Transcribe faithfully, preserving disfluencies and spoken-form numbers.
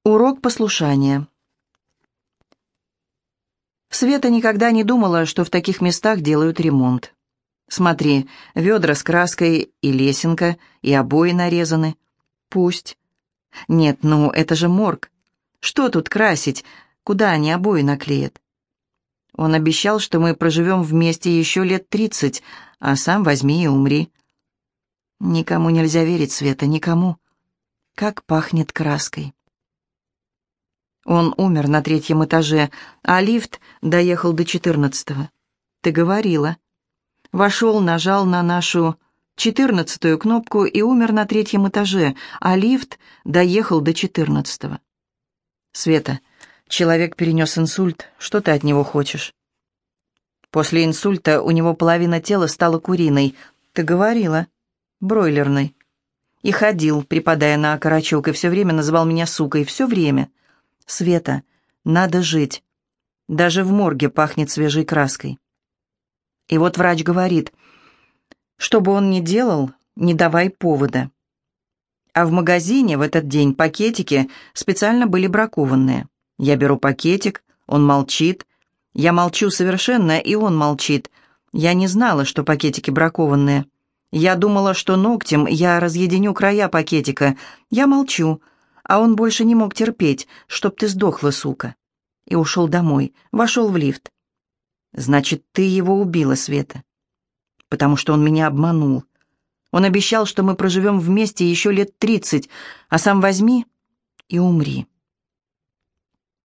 Урок послушания. Света никогда не думала, что в таких местах делают ремонт. Смотри, ведра с краской и лесенка, и обои нарезаны. Пусть. Нет, ну это же морг. Что тут красить? Куда они обои наклеят? Он обещал, что мы проживем вместе еще лет тридцать, а сам возьми и умри. Никому нельзя верить, Света, никому. Как пахнет краской. Он умер на третьем этаже, а лифт доехал до четырнадцатого. Ты говорила. Вошел, нажал на нашу четырнадцатую кнопку и умер на третьем этаже, а лифт доехал до четырнадцатого. Света, человек перенес инсульт, что ты от него хочешь? После инсульта у него половина тела стала куриной. Ты говорила. Бройлерной. И ходил, припадая на окорочок, и все время называл меня сукой, все время. Света, надо жить. Даже в морге пахнет свежей краской. И вот врач говорит, что бы он ни делал, не давай повода. А в магазине в этот день пакетики специально были бракованные. Я беру пакетик, он молчит. Я молчу совершенно, и он молчит. Я не знала, что пакетики бракованные. Я думала, что ногтем я разъединю края пакетика. Я молчу. А он больше не мог терпеть, чтоб ты сдохла, сука. И ушел домой, вошел в лифт. Значит, ты его убила, Света. Потому что он меня обманул. Он обещал, что мы проживем вместе еще лет тридцать, а сам возьми и умри.